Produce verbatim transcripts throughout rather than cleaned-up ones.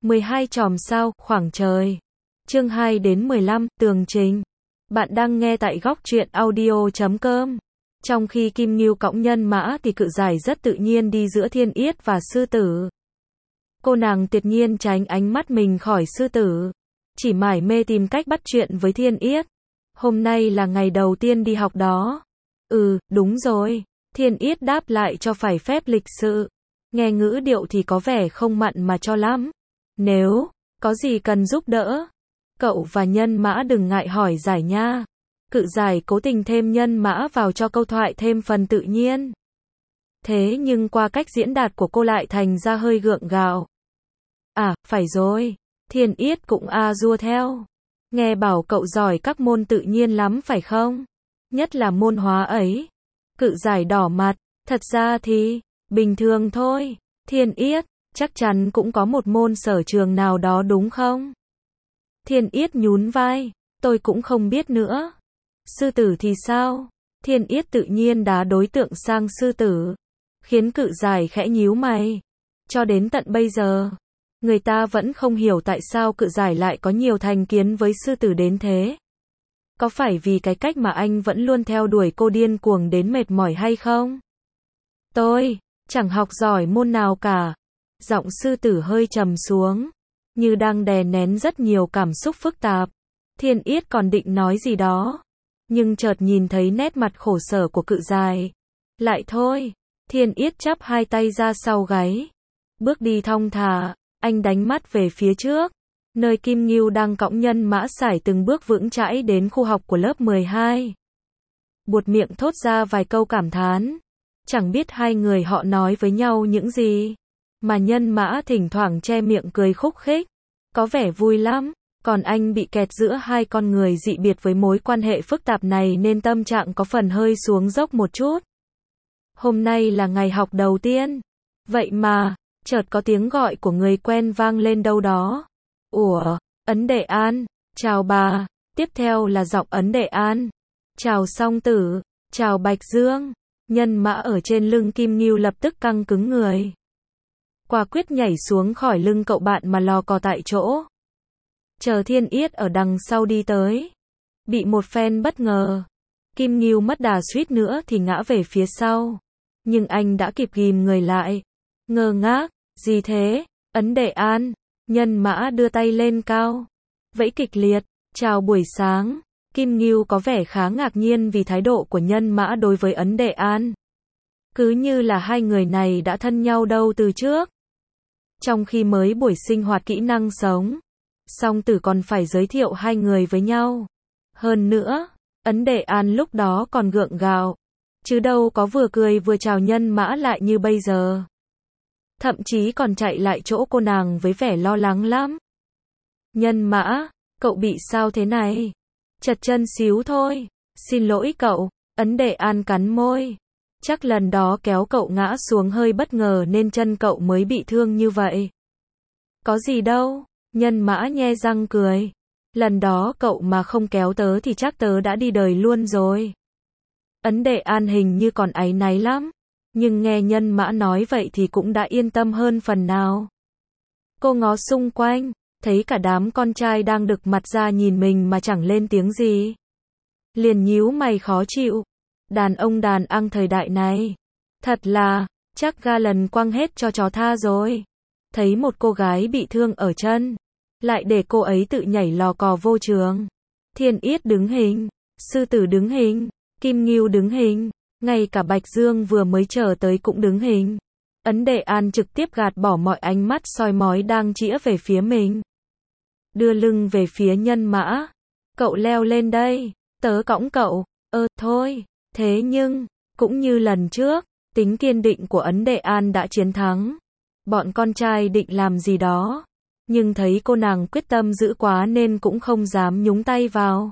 mười hai chòm sao, khoảng trời. Chương hai đến mười lăm, tường trình. Bạn đang nghe tại góc truyện audio chấm com. Trong khi Kim Ngưu cõng nhân mã thì Cự Giải rất tự nhiên đi giữa Thiên Yết và Sư Tử. Cô nàng tuyệt nhiên tránh ánh mắt mình khỏi Sư Tử, chỉ mải mê tìm cách bắt chuyện với Thiên Yết. Hôm nay là ngày đầu tiên đi học đó. Ừ, đúng rồi. Thiên Yết đáp lại cho phải phép lịch sự. Nghe ngữ điệu thì có vẻ không mặn mà cho lắm. Nếu có gì cần giúp đỡ, cậu và nhân mã đừng ngại hỏi giải nha. Cự Giải cố tình thêm nhân mã vào cho câu thoại thêm phần tự nhiên. Thế nhưng qua cách diễn đạt của cô lại thành ra hơi gượng gạo. À, phải rồi. Thiên Yết cũng a dua theo. Nghe bảo cậu giỏi các môn tự nhiên lắm phải không? Nhất là môn hóa ấy. Cự Giải đỏ mặt. Thật ra thì, bình thường thôi. Thiên Yết, chắc chắn cũng có một môn sở trường nào đó đúng không? Thiên Yết nhún vai. Tôi cũng không biết nữa. Sư Tử thì sao? Thiên Yết tự nhiên đá đối tượng sang Sư Tử, khiến Cự Giải khẽ nhíu mày. Cho đến tận bây giờ, người ta vẫn không hiểu tại sao Cự Giải lại có nhiều thành kiến với Sư Tử đến thế. Có phải vì cái cách mà anh vẫn luôn theo đuổi cô điên cuồng đến mệt mỏi hay không? Tôi chẳng học giỏi môn nào cả. Giọng Sư Tử hơi trầm xuống, như đang đè nén rất nhiều cảm xúc phức tạp. Thiên Yết còn định nói gì đó, nhưng chợt nhìn thấy nét mặt khổ sở của Cự Giải. Lại thôi. Thiên Yết chắp hai tay ra sau gáy, bước đi thong thả. Anh đánh mắt về phía trước, nơi Kim Ngưu đang cõng nhân mã sải từng bước vững chãi đến khu học của lớp mười hai. Buột miệng thốt ra vài câu cảm thán. Chẳng biết hai người họ nói với nhau những gì, mà nhân mã thỉnh thoảng che miệng cười khúc khích, có vẻ vui lắm. Còn anh bị kẹt giữa hai con người dị biệt với mối quan hệ phức tạp này nên tâm trạng có phần hơi xuống dốc một chút. Hôm nay là ngày học đầu tiên. Vậy mà, chợt có tiếng gọi của người quen vang lên đâu đó. Ủa, Ấn Đệ An, chào bà. Tiếp theo là giọng Ấn Đệ An. Chào Song Tử, chào Bạch Dương. Nhân mã ở trên lưng Kim Ngưu lập tức căng cứng người. Quả quyết nhảy xuống khỏi lưng cậu bạn mà lò cò tại chỗ. Chờ Thiên Yết ở đằng sau đi tới. Bị một phen bất ngờ, Kim Ngưu mất đà suýt nữa thì ngã về phía sau. Nhưng anh đã kịp ghìm người lại. Ngơ ngác, gì thế? Ấn Đệ An. Nhân mã đưa tay lên cao, vẫy kịch liệt. Chào buổi sáng. Kim Ngưu có vẻ khá ngạc nhiên vì thái độ của nhân mã đối với Ấn Đệ An. Cứ như là hai người này đã thân nhau đâu từ trước. Trong khi mới buổi sinh hoạt kỹ năng sống, Song Tử còn phải giới thiệu hai người với nhau. Hơn nữa, Ấn Đệ An lúc đó còn gượng gạo, chứ đâu có vừa cười vừa chào nhân mã lại như bây giờ. Thậm chí còn chạy lại chỗ cô nàng với vẻ lo lắng lắm. Nhân mã, cậu bị sao thế này? Chật chân xíu thôi. Xin lỗi cậu. Ấn Đệ An cắn môi. Chắc lần đó kéo cậu ngã xuống hơi bất ngờ nên chân cậu mới bị thương như vậy. Có gì đâu. Nhân mã nhe răng cười. Lần đó cậu mà không kéo tớ thì chắc tớ đã đi đời luôn rồi. Ấn Đệ An hình như còn áy náy lắm, nhưng nghe nhân mã nói vậy thì cũng đã yên tâm hơn phần nào. Cô ngó xung quanh, thấy cả đám con trai đang đực mặt ra nhìn mình mà chẳng lên tiếng gì. Liền nhíu mày khó chịu. Đàn ông đàn ăn thời đại này, thật là, chắc ga lần quăng hết cho chó tha rồi. Thấy một cô gái bị thương ở chân, lại để cô ấy tự nhảy lò cò vô trường. Thiên Yết đứng hình, Sư Tử đứng hình, Kim Ngưu đứng hình, ngay cả Bạch Dương vừa mới chờ tới cũng đứng hình. Ấn Đệ An trực tiếp gạt bỏ mọi ánh mắt soi mói đang chĩa về phía mình. Đưa lưng về phía nhân mã. Cậu leo lên đây, tớ cõng cậu. Ơ, thôi. Thế nhưng, cũng như lần trước, tính kiên định của Ấn Đệ An đã chiến thắng. Bọn con trai định làm gì đó, nhưng thấy cô nàng quyết tâm giữ quá nên cũng không dám nhúng tay vào.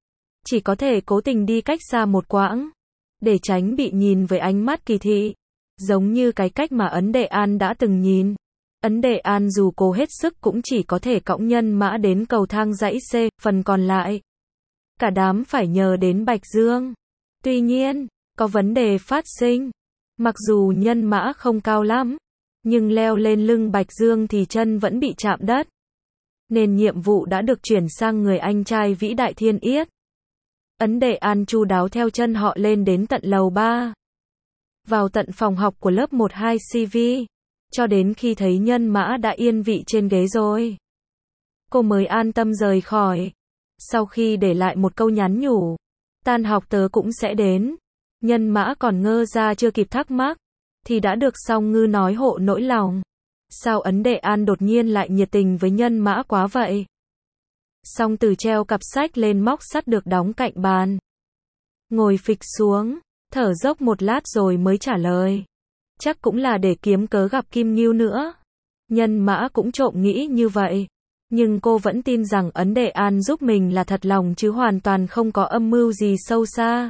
Chỉ có thể cố tình đi cách xa một quãng, để tránh bị nhìn với ánh mắt kỳ thị. Giống như cái cách mà Ấn Đệ An đã từng nhìn. Ấn Đệ An dù cố hết sức cũng chỉ có thể cõng nhân mã đến cầu thang dãy C, phần còn lại, cả đám phải nhờ đến Bạch Dương. Tuy nhiên, có vấn đề phát sinh. Mặc dù nhân mã không cao lắm, Nhưng leo lên lưng Bạch Dương thì chân vẫn bị chạm đất. Nên nhiệm vụ đã được chuyển sang người anh trai vĩ đại Thiên Yết. Ấn Đệ An chu đáo theo chân họ lên đến tận lầu ba. Vào tận phòng học của lớp một hai C V. Cho đến khi thấy Nhân Mã đã yên vị trên ghế rồi, cô mới an tâm rời khỏi. Sau khi để lại một câu nhắn nhủ, tan học tớ cũng sẽ đến. Nhân Mã còn ngơ ra chưa kịp thắc mắc, thì đã được Song Ngư nói hộ nỗi lòng. Sao Ấn Đệ An đột nhiên lại nhiệt tình với Nhân Mã quá vậy? Song Từ treo cặp sách lên móc sắt được đóng cạnh bàn. Ngồi phịch xuống, thở dốc một lát rồi mới trả lời. Chắc cũng là để kiếm cớ gặp Kim Ngưu nữa. Nhân Mã cũng trộm nghĩ như vậy. Nhưng cô vẫn tin rằng Ấn Đệ An giúp mình là thật lòng chứ hoàn toàn không có âm mưu gì sâu xa.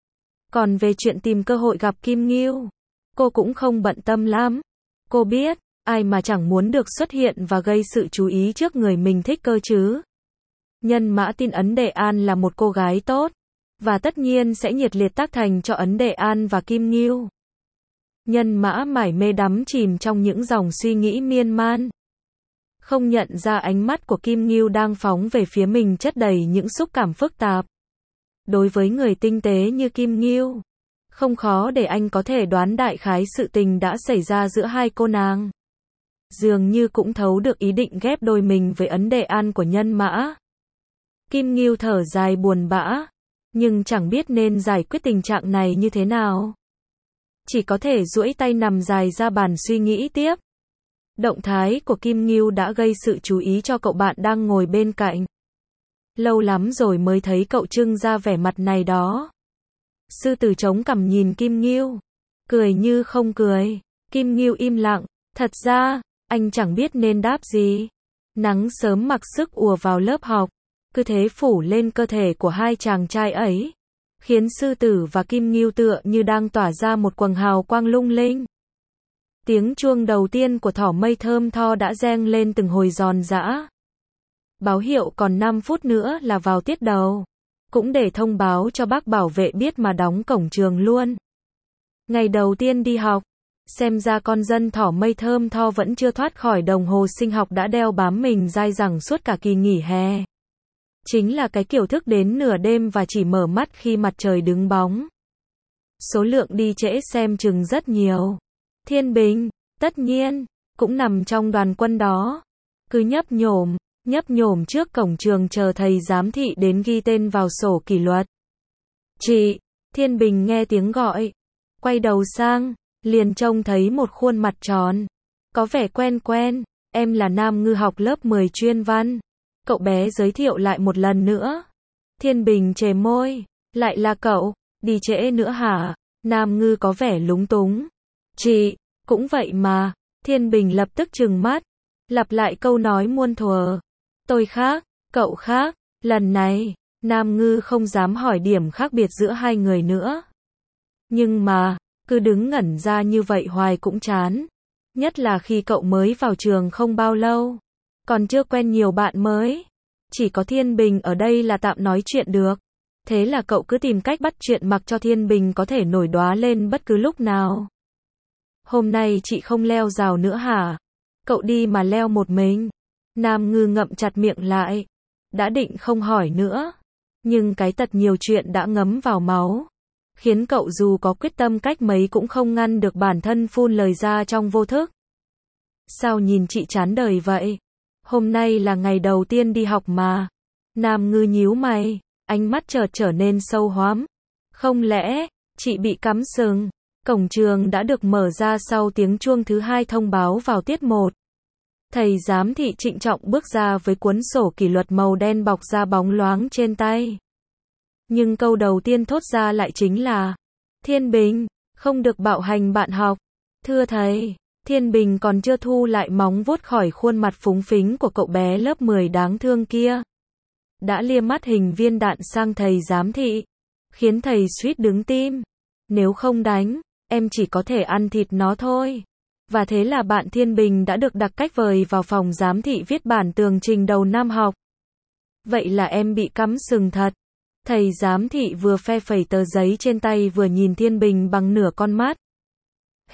Còn về chuyện tìm cơ hội gặp Kim Ngưu, cô cũng không bận tâm lắm. Cô biết, ai mà chẳng muốn được xuất hiện và gây sự chú ý trước người mình thích cơ chứ. Nhân Mã tin Ấn Đệ An là một cô gái tốt, và tất nhiên sẽ nhiệt liệt tác thành cho Ấn Đệ An và Kim Ngưu. Nhân Mã mải mê đắm chìm trong những dòng suy nghĩ miên man. Không nhận ra ánh mắt của Kim Ngưu đang phóng về phía mình chất đầy những xúc cảm phức tạp. Đối với người tinh tế như Kim Ngưu, không khó để anh có thể đoán đại khái sự tình đã xảy ra giữa hai cô nàng. Dường như cũng thấu được ý định ghép đôi mình với Ấn Đệ An của Nhân Mã. Kim Ngưu thở dài buồn bã, nhưng chẳng biết nên giải quyết tình trạng này như thế nào. Chỉ có thể duỗi tay nằm dài ra bàn suy nghĩ tiếp. Động thái của Kim Ngưu đã gây sự chú ý cho cậu bạn đang ngồi bên cạnh. Lâu lắm rồi mới thấy cậu trưng ra vẻ mặt này đó. Sư Tử chống cằm nhìn Kim Ngưu, cười như không cười. Kim Ngưu im lặng, thật ra, anh chẳng biết nên đáp gì. Nắng sớm mặc sức ùa vào lớp học, cứ thế phủ lên cơ thể của hai chàng trai ấy, khiến Sư Tử và Kim Ngưu tựa như đang tỏa ra một quầng hào quang lung linh. Tiếng chuông đầu tiên của thỏ mây thơm tho đã reng lên từng hồi giòn giã. Báo hiệu còn năm phút nữa là vào tiết đầu. Cũng để thông báo cho bác bảo vệ biết mà đóng cổng trường luôn. Ngày đầu tiên đi học, xem ra con dân thỏ mây thơm tho vẫn chưa thoát khỏi đồng hồ sinh học đã đeo bám mình dai dẳng suốt cả kỳ nghỉ hè. Chính là cái kiểu thức đến nửa đêm và chỉ mở mắt khi mặt trời đứng bóng. Số lượng đi trễ xem chừng rất nhiều. Thiên Bình, tất nhiên, cũng nằm trong đoàn quân đó. Cứ nhấp nhổm, nhấp nhổm trước cổng trường chờ thầy giám thị đến ghi tên vào sổ kỷ luật. Chị, Thiên Bình nghe tiếng gọi. Quay đầu sang, liền trông thấy một khuôn mặt tròn. Có vẻ quen quen, em là Nam Ngư học lớp mười chuyên văn. Cậu bé giới thiệu lại một lần nữa. Thiên Bình chề môi, lại là cậu, đi trễ nữa hả? Nam Ngư có vẻ lúng túng. Chị, cũng vậy mà. Thiên Bình lập tức trừng mắt, lặp lại câu nói muôn thuở. Tôi khác, cậu khác. Lần này, Nam Ngư không dám hỏi điểm khác biệt giữa hai người nữa. Nhưng mà, cứ đứng ngẩn ra như vậy hoài cũng chán. Nhất là khi cậu mới vào trường không bao lâu, còn chưa quen nhiều bạn mới. Chỉ có Thiên Bình ở đây là tạm nói chuyện được. Thế là cậu cứ tìm cách bắt chuyện mặc cho Thiên Bình có thể nổi đoá lên bất cứ lúc nào. Hôm nay chị không leo rào nữa hả? Cậu đi mà leo một mình. Nam Ngư ngậm chặt miệng lại. Đã định không hỏi nữa. Nhưng cái tật nhiều chuyện đã ngấm vào máu. Khiến cậu dù có quyết tâm cách mấy cũng không ngăn được bản thân phun lời ra trong vô thức. Sao nhìn chị chán đời vậy? Hôm nay là ngày đầu tiên đi học mà. Nam Ngư nhíu mày, ánh mắt chợt trở nên sâu hoắm. Không lẽ, chị bị cắm sừng? Cổng trường đã được mở ra sau tiếng chuông thứ hai thông báo vào tiết một. Thầy giám thị trịnh trọng bước ra với cuốn sổ kỷ luật màu đen bọc da bóng loáng trên tay. Nhưng câu đầu tiên thốt ra lại chính là: Thiên Bình, không được bạo hành bạn học. Thưa thầy. Thiên Bình còn chưa thu lại móng vuốt khỏi khuôn mặt phúng phính của cậu bé lớp mười đáng thương kia. Đã lia mắt hình viên đạn sang thầy giám thị, khiến thầy suýt đứng tim. Nếu không đánh, em chỉ có thể ăn thịt nó thôi. Và thế là bạn Thiên Bình đã được đặt cách vời vào phòng giám thị viết bản tường trình đầu năm học. Vậy là em bị cắm sừng thật. Thầy giám thị vừa phe phẩy tờ giấy trên tay vừa nhìn Thiên Bình bằng nửa con mắt.